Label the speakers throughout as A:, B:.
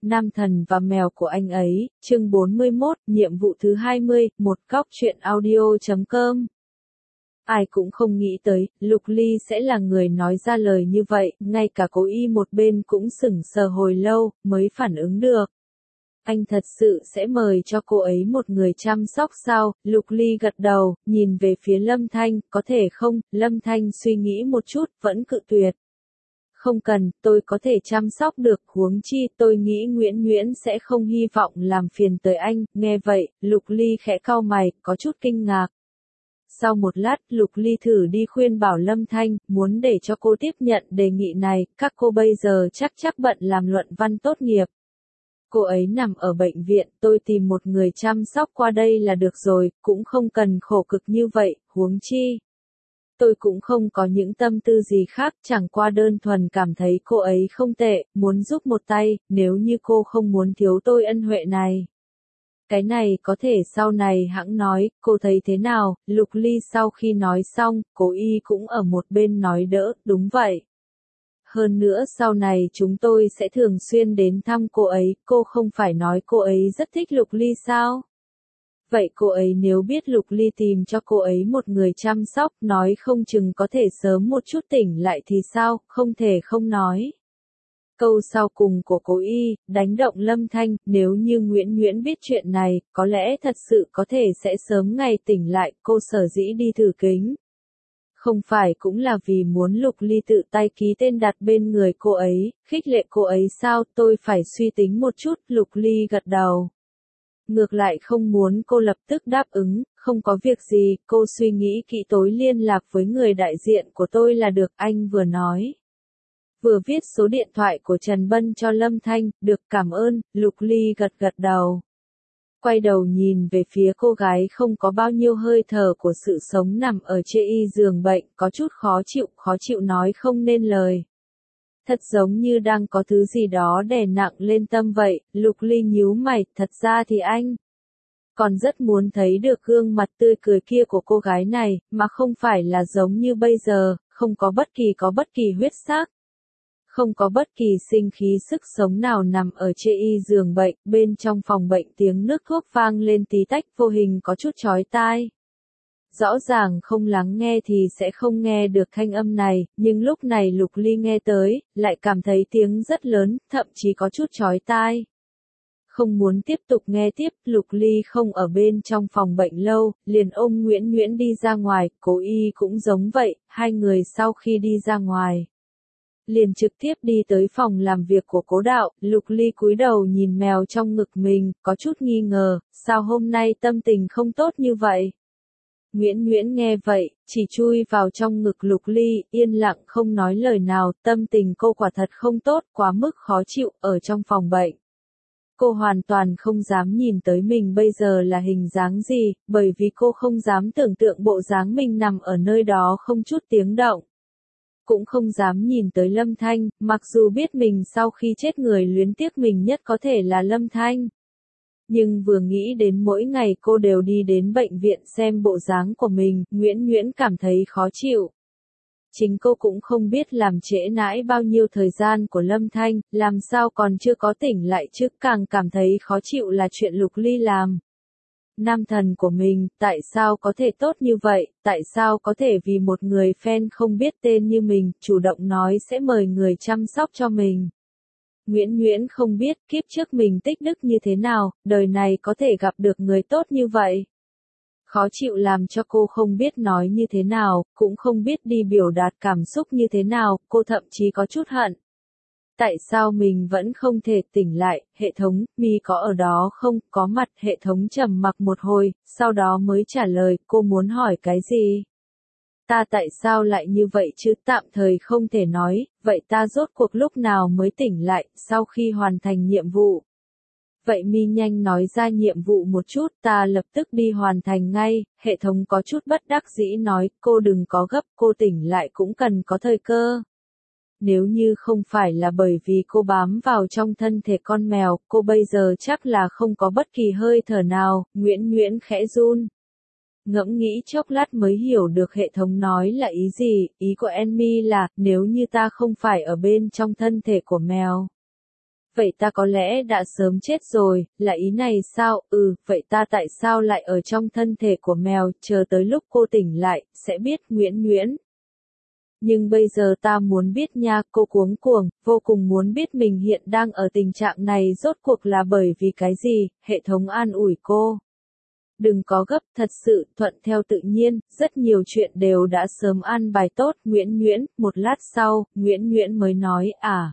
A: Nam thần và mèo của anh ấy, chương 41, nhiệm vụ thứ 20, một góc truyện audio.com. Ai cũng không nghĩ tới, Lục Ly sẽ là người nói ra lời như vậy, ngay cả cố Y một bên cũng sững sờ hồi lâu, mới phản ứng được. Anh thật sự sẽ mời cho cô ấy một người chăm sóc sao? Lục Ly gật đầu, nhìn về phía Lâm Thanh, có thể không? Lâm Thanh suy nghĩ một chút, vẫn cự tuyệt. Không cần, tôi có thể chăm sóc được, huống chi tôi nghĩ Nguyễn Nguyễn sẽ không hy vọng làm phiền tới anh. Nghe vậy, Lục Ly khẽ cau mày, có chút kinh ngạc. Sau một lát, Lục Ly thử đi khuyên bảo Lâm Thanh, muốn để cho cô tiếp nhận đề nghị này, các cô bây giờ chắc bận làm luận văn tốt nghiệp. Cô ấy nằm ở bệnh viện, tôi tìm một người chăm sóc qua đây là được rồi, cũng không cần khổ cực như vậy, huống chi. Tôi cũng không có những tâm tư gì khác, chẳng qua đơn thuần cảm thấy cô ấy không tệ, muốn giúp một tay, nếu như cô không muốn thiếu tôi ân huệ này. Cái này có thể sau này hãng nói, cô thấy thế nào? Lục Ly sau khi nói xong, cố Y cũng ở một bên nói đỡ, đúng vậy. Hơn nữa sau này chúng tôi sẽ thường xuyên đến thăm cô ấy, cô không phải nói cô ấy rất thích Lục Ly sao? Vậy cô ấy nếu biết Lục Ly tìm cho cô ấy một người chăm sóc, nói không chừng có thể sớm một chút tỉnh lại thì sao, không thể không nói. Câu sau cùng của cố Y, đánh động Lâm Thanh, nếu như Nguyễn Nguyễn biết chuyện này, có lẽ thật sự có thể sẽ sớm ngày tỉnh lại, cô sở dĩ đi thử kính. Không phải cũng là vì muốn Lục Ly tự tay ký tên đặt bên người cô ấy, khích lệ cô ấy sao, tôi phải suy tính một chút, Lục Ly gật đầu. Ngược lại không muốn cô lập tức đáp ứng, không có việc gì, cô suy nghĩ kỹ tối liên lạc với người đại diện của tôi là được, anh vừa nói. Vừa viết số điện thoại của Trần Bân cho Lâm Thanh, được cảm ơn, Lục Ly gật đầu. Quay đầu nhìn về phía cô gái không có bao nhiêu hơi thở của sự sống nằm ở trên giường bệnh, có chút khó chịu nói không nên lời. Thật giống như đang có thứ gì đó đè nặng lên tâm vậy, Lục Ly nhíu mày, thật ra thì anh còn rất muốn thấy được gương mặt tươi cười kia của cô gái này, mà không phải là giống như bây giờ, không có bất kỳ huyết sắc. Không có bất kỳ sinh khí sức sống nào nằm ở trên giường bệnh, bên trong phòng bệnh tiếng nước thuốc vang lên tí tách vô hình có chút chói tai. Rõ ràng không lắng nghe thì sẽ không nghe được thanh âm này, nhưng lúc này Lục Ly nghe tới, lại cảm thấy tiếng rất lớn, thậm chí có chút chói tai. Không muốn tiếp tục nghe tiếp, Lục Ly không ở bên trong phòng bệnh lâu, liền ôm Nguyễn Nguyễn đi ra ngoài, cố Y cũng giống vậy, hai người sau khi đi ra ngoài. Liền trực tiếp đi tới phòng làm việc của Cố Đạo, Lục Ly cúi đầu nhìn mèo trong ngực mình, có chút nghi ngờ, sao hôm nay tâm tình không tốt như vậy? Nguyễn Nguyễn nghe vậy, chỉ chui vào trong ngực Lục Ly, yên lặng không nói lời nào, tâm tình cô quả thật không tốt, quá mức khó chịu, ở trong phòng bệnh. Cô hoàn toàn không dám nhìn tới mình bây giờ là hình dáng gì, bởi vì cô không dám tưởng tượng bộ dáng mình nằm ở nơi đó không chút tiếng động. Cũng không dám nhìn tới Lâm Thanh, mặc dù biết mình sau khi chết người luyến tiếc mình nhất có thể là Lâm Thanh. Nhưng vừa nghĩ đến mỗi ngày cô đều đi đến bệnh viện xem bộ dáng của mình, Nguyễn Nguyễn cảm thấy khó chịu. Chính cô cũng không biết làm trễ nãi bao nhiêu thời gian của Lâm Thanh, làm sao còn chưa có tỉnh lại chứ, càng cảm thấy khó chịu là chuyện Lục Ly làm. Nam thần của mình, tại sao có thể tốt như vậy, tại sao có thể vì một người fan không biết tên như mình, chủ động nói sẽ mời người chăm sóc cho mình. Nguyễn Nguyễn không biết kiếp trước mình tích đức như thế nào, đời này có thể gặp được người tốt như vậy. Khó chịu làm cho cô không biết nói như thế nào, cũng không biết đi biểu đạt cảm xúc như thế nào, cô thậm chí có chút hận. Tại sao mình vẫn không thể tỉnh lại, hệ thống, mi có ở đó không, có mặt, hệ thống trầm mặc một hồi, sau đó mới trả lời, cô muốn hỏi cái gì? Ta tại sao lại như vậy chứ, tạm thời không thể nói, vậy ta rốt cuộc lúc nào mới tỉnh lại, sau khi hoàn thành nhiệm vụ? Vậy mi nhanh nói ra nhiệm vụ một chút, ta lập tức đi hoàn thành ngay, hệ thống có chút bất đắc dĩ nói, cô đừng có gấp, cô tỉnh lại cũng cần có thời cơ. Nếu như không phải là bởi vì cô bám vào trong thân thể con mèo, cô bây giờ chắc là không có bất kỳ hơi thở nào, Nguyễn Nguyễn khẽ run. Ngẫm nghĩ chốc lát mới hiểu được hệ thống nói là ý gì, ý của Enmi là, nếu như ta không phải ở bên trong thân thể của mèo. Vậy ta có lẽ đã sớm chết rồi, là ý này sao? Vậy ta tại sao lại ở trong thân thể của mèo, chờ tới lúc cô tỉnh lại, sẽ biết. Nguyễn Nguyễn. Nhưng bây giờ ta muốn biết nha, cô cuống cuồng, vô cùng muốn biết mình hiện đang ở tình trạng này rốt cuộc là bởi vì cái gì. Hệ thống an ủi cô. Đừng có gấp, thật sự, thuận theo tự nhiên, rất nhiều chuyện đều đã sớm an bài tốt. Nguyễn Nguyễn. Một lát sau, Nguyễn Nguyễn mới nói,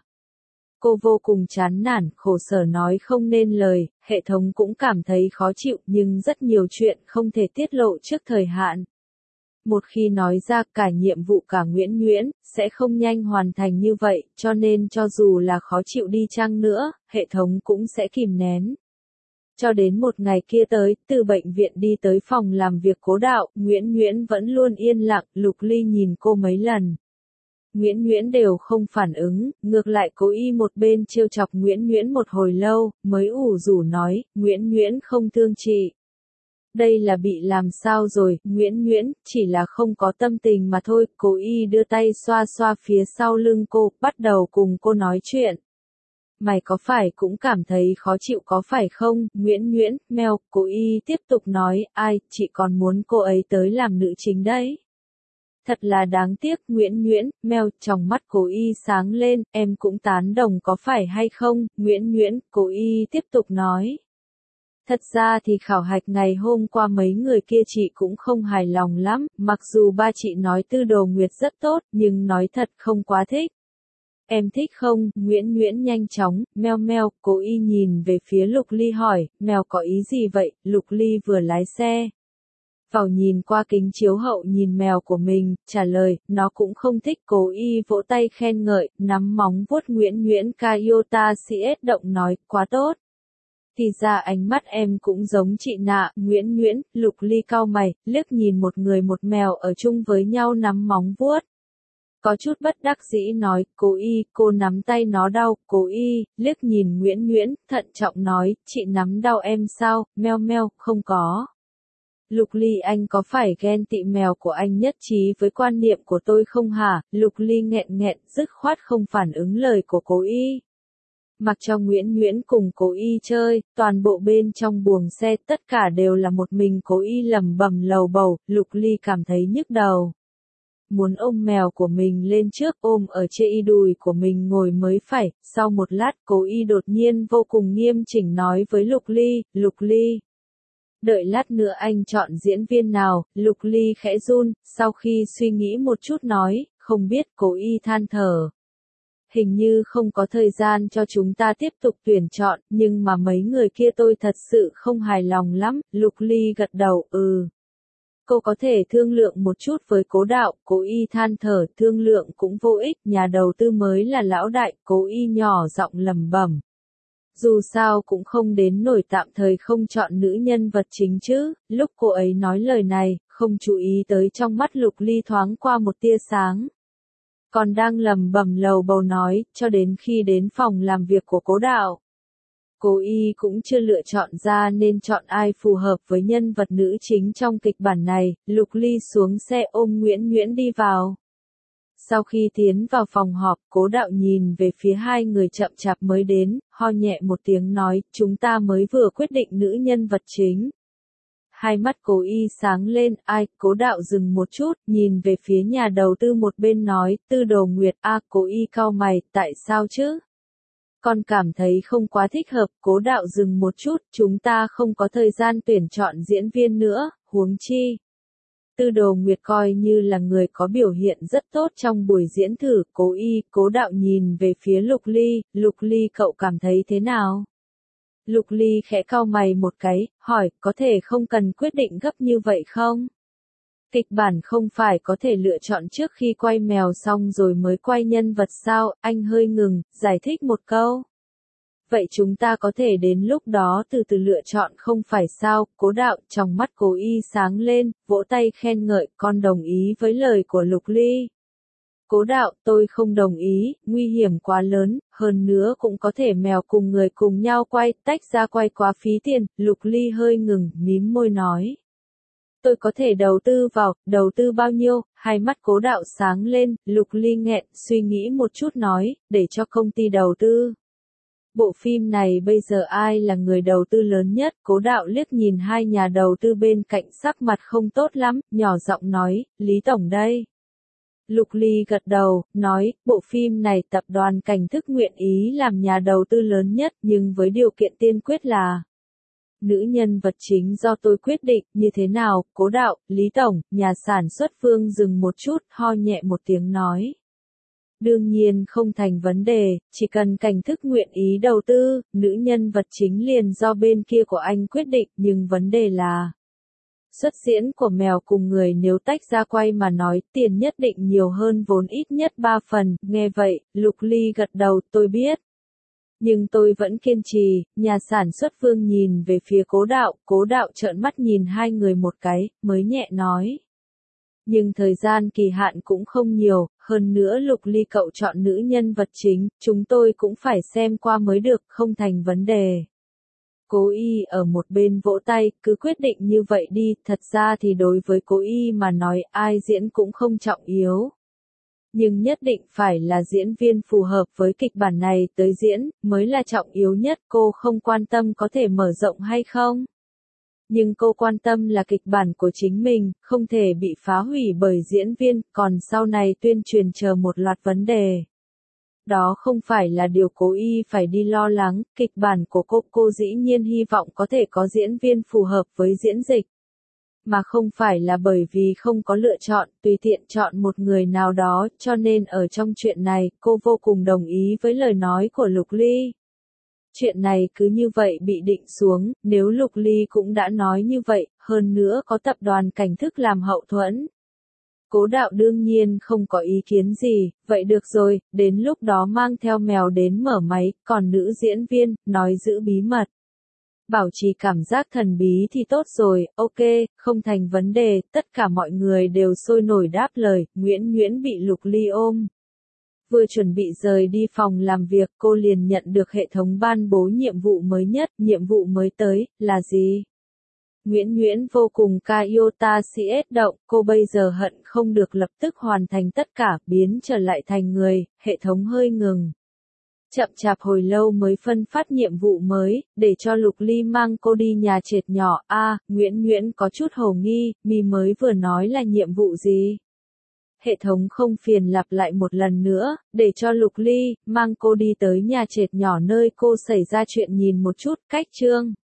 A: Cô vô cùng chán nản, khổ sở nói không nên lời, hệ thống cũng cảm thấy khó chịu, nhưng rất nhiều chuyện không thể tiết lộ trước thời hạn. Một khi nói ra, cả nhiệm vụ cả Nguyễn Nguyễn, sẽ không nhanh hoàn thành như vậy, cho nên cho dù là khó chịu đi chăng nữa, hệ thống cũng sẽ kìm nén. Cho đến một ngày kia tới, từ bệnh viện đi tới phòng làm việc Cố Đạo, Nguyễn Nguyễn vẫn luôn yên lặng, Lục Ly nhìn cô mấy lần. Nguyễn Nguyễn đều không phản ứng, ngược lại Cố Y một bên trêu chọc Nguyễn Nguyễn một hồi lâu, mới ủ rũ nói, Nguyễn Nguyễn không thương chị. Đây là bị làm sao rồi, Nguyễn Nguyễn, chỉ là không có tâm tình mà thôi. Cố Y đưa tay xoa xoa phía sau lưng cô, bắt đầu cùng cô nói chuyện. Mày có phải cũng cảm thấy khó chịu có phải không, Nguyễn Nguyễn, mèo. Cố Y tiếp tục nói, chị còn muốn cô ấy tới làm nữ chính đấy. Thật là đáng tiếc, Nguyễn Nguyễn, mèo. Trong mắt Cố Y sáng lên, em cũng tán đồng có phải hay không, Nguyễn Nguyễn. Cố Y tiếp tục nói. Thật ra thì khảo hạch ngày hôm qua mấy người kia chị cũng không hài lòng lắm, mặc dù ba chị nói Tư Đồ Nguyệt rất tốt, nhưng nói thật không quá thích. Em thích không? Nguyễn Nguyễn nhanh chóng, meo meo. Cố Y nhìn về phía Lục Ly hỏi, mèo có ý gì vậy? Lục Ly vừa lái xe vào nhìn qua kính chiếu hậu nhìn mèo của mình, trả lời, nó cũng không thích. Cố Y vỗ tay khen ngợi, nắm móng vuốt Nguyễn Nguyễn. Kayota CS động nói, quá tốt. Thì ra ánh mắt em cũng giống chị nạ, Nguyễn Nguyễn. Lục Ly cau mày, liếc nhìn một người một mèo ở chung với nhau nắm móng vuốt. Có chút bất đắc dĩ nói, Cố Y, cô nắm tay nó đau. Cố Y liếc nhìn Nguyễn Nguyễn, thận trọng nói, chị nắm đau em sao? Meo meo, không có. Lục Ly, anh có phải ghen tị mèo của anh nhất trí với quan niệm của tôi không hả? Lục Ly nghẹn nghẹn, dứt khoát không phản ứng lời của Cố Y. Mặc cho Nguyễn Nguyễn cùng Cố Y chơi, toàn bộ bên trong buồng xe tất cả đều là một mình Cố Y lẩm bẩm lầu bầu. Lục Ly cảm thấy nhức đầu. Muốn ôm mèo của mình lên trước, ôm ở trên đùi của mình ngồi mới phải. Sau một lát Cố Y đột nhiên vô cùng nghiêm chỉnh nói với Lục Ly, Lục Ly. Đợi lát nữa anh chọn diễn viên nào. Lục Ly khẽ run, sau khi suy nghĩ một chút nói, không biết. Cố Y than thở. Hình như không có thời gian cho chúng ta tiếp tục tuyển chọn, nhưng mà mấy người kia tôi thật sự không hài lòng lắm. Lục Ly gật đầu, Cô có thể thương lượng một chút với Cố Đạo. Cố Y than thở, thương lượng cũng vô ích, nhà đầu tư mới là lão đại. Cố Y nhỏ giọng lẩm bẩm. Dù sao cũng không đến nổi tạm thời không chọn nữ nhân vật chính chứ. Lúc cô ấy nói lời này, không chú ý tới trong mắt Lục Ly thoáng qua một tia sáng. Còn đang lẩm bẩm lầu bầu nói, cho đến khi đến phòng làm việc của Cố Đạo. Cố Y cũng chưa lựa chọn ra nên chọn ai phù hợp với nhân vật nữ chính trong kịch bản này. Lục Ly xuống xe ôm Nguyễn Nguyễn đi vào. Sau khi tiến vào phòng họp, Cố Đạo nhìn về phía hai người chậm chạp mới đến, ho nhẹ một tiếng nói, chúng ta mới vừa quyết định nữ nhân vật chính. Hai mắt Cố Y sáng lên, Cố Đạo dừng một chút, nhìn về phía nhà đầu tư một bên nói, Tư Đồ Nguyệt. Cố Y cau mày, tại sao chứ? Con cảm thấy không quá thích hợp. Cố Đạo dừng một chút, chúng ta không có thời gian tuyển chọn diễn viên nữa, huống chi. Tư Đồ Nguyệt coi như là người có biểu hiện rất tốt trong buổi diễn thử. Cố Đạo nhìn về phía Lục Ly, Lục Ly cậu cảm thấy thế nào? Lục Ly khẽ cau mày một cái, hỏi, có thể không cần quyết định gấp như vậy không? Kịch bản không phải có thể lựa chọn trước khi quay mèo xong rồi mới quay nhân vật sao? Anh hơi ngừng, giải thích một câu. Vậy chúng ta có thể đến lúc đó từ từ lựa chọn không phải sao? Cố Đạo, trong mắt Cố Y sáng lên, vỗ tay khen ngợi, con đồng ý với lời của Lục Ly. Cố Đạo, tôi không đồng ý, nguy hiểm quá lớn, hơn nữa cũng có thể mèo cùng người cùng nhau quay, tách ra quay quá phí tiền. Lục Ly hơi ngừng, mím môi nói. Tôi có thể đầu tư vào, đầu tư bao nhiêu? Hai mắt Cố Đạo sáng lên, Lục Ly nghẹn, suy nghĩ một chút nói, để cho công ty đầu tư. Bộ phim này bây giờ ai là người đầu tư lớn nhất? Cố Đạo liếc nhìn hai nhà đầu tư bên cạnh sắc mặt không tốt lắm, nhỏ giọng nói, Lý Tổng đây. Lục Ly gật đầu, nói, bộ phim này tập đoàn Cảnh Thức nguyện ý làm nhà đầu tư lớn nhất, nhưng với điều kiện tiên quyết là nữ nhân vật chính do tôi quyết định, như thế nào? Cố Đạo, Lý Tổng, nhà sản xuất Phương dừng một chút, ho nhẹ một tiếng nói. Đương nhiên không thành vấn đề, chỉ cần Cảnh Thức nguyện ý đầu tư, nữ nhân vật chính liền do bên kia của anh quyết định, nhưng vấn đề là xuất diễn của Mèo cùng người nếu tách ra quay mà nói, tiền nhất định nhiều hơn vốn ít nhất 3 phần, nghe vậy, Lục Ly gật đầu, tôi biết. Nhưng tôi vẫn kiên trì, nhà sản xuất Phương nhìn về phía Cố Đạo trợn mắt nhìn hai người một cái, mới nhẹ nói. Nhưng thời gian kỳ hạn cũng không nhiều, hơn nữa Lục Ly cậu chọn nữ nhân vật chính, chúng tôi cũng phải xem qua mới được, không thành vấn đề. Cố Y ở một bên vỗ tay, cứ quyết định như vậy đi, thật ra thì đối với Cố Y mà nói ai diễn cũng không trọng yếu. Nhưng nhất định phải là diễn viên phù hợp với kịch bản này tới diễn, mới là trọng yếu nhất, cô không quan tâm có thể mở rộng hay không. Nhưng cô quan tâm là kịch bản của chính mình, không thể bị phá hủy bởi diễn viên, còn sau này tuyên truyền chờ một loạt vấn đề. Đó không phải là điều Cố Y phải đi lo lắng, kịch bản của cô dĩ nhiên hy vọng có thể có diễn viên phù hợp với diễn dịch. Mà không phải là bởi vì không có lựa chọn, tùy tiện chọn một người nào đó, cho nên ở trong chuyện này, cô vô cùng đồng ý với lời nói của Lục Ly. Chuyện này cứ như vậy bị định xuống, nếu Lục Ly cũng đã nói như vậy, hơn nữa có tập đoàn Cảnh Thức làm hậu thuẫn. Cố Đạo đương nhiên không có ý kiến gì, vậy được rồi, đến lúc đó mang theo Mèo đến mở máy, còn nữ diễn viên, nói giữ bí mật. Bảo trì cảm giác thần bí thì tốt rồi, ok, không thành vấn đề, tất cả mọi người đều sôi nổi đáp lời, Nguyễn bị Lục Ly ôm. Vừa chuẩn bị rời đi phòng làm việc, cô liền nhận được hệ thống ban bố nhiệm vụ mới nhất, nhiệm vụ mới tới, là gì? Nguyễn vô cùng Iota CS động, cô bây giờ hận không được lập tức hoàn thành tất cả, biến trở lại thành người, hệ thống hơi ngừng. Chậm chạp hồi lâu mới phân phát nhiệm vụ mới, để cho Lục Ly mang cô đi nhà trệt nhỏ, Nguyễn có chút hồ nghi, mi mới vừa nói là nhiệm vụ gì? Hệ thống không phiền lặp lại một lần nữa, để cho Lục Ly, mang cô đi tới nhà trệt nhỏ nơi cô xảy ra chuyện nhìn một chút, cách chương.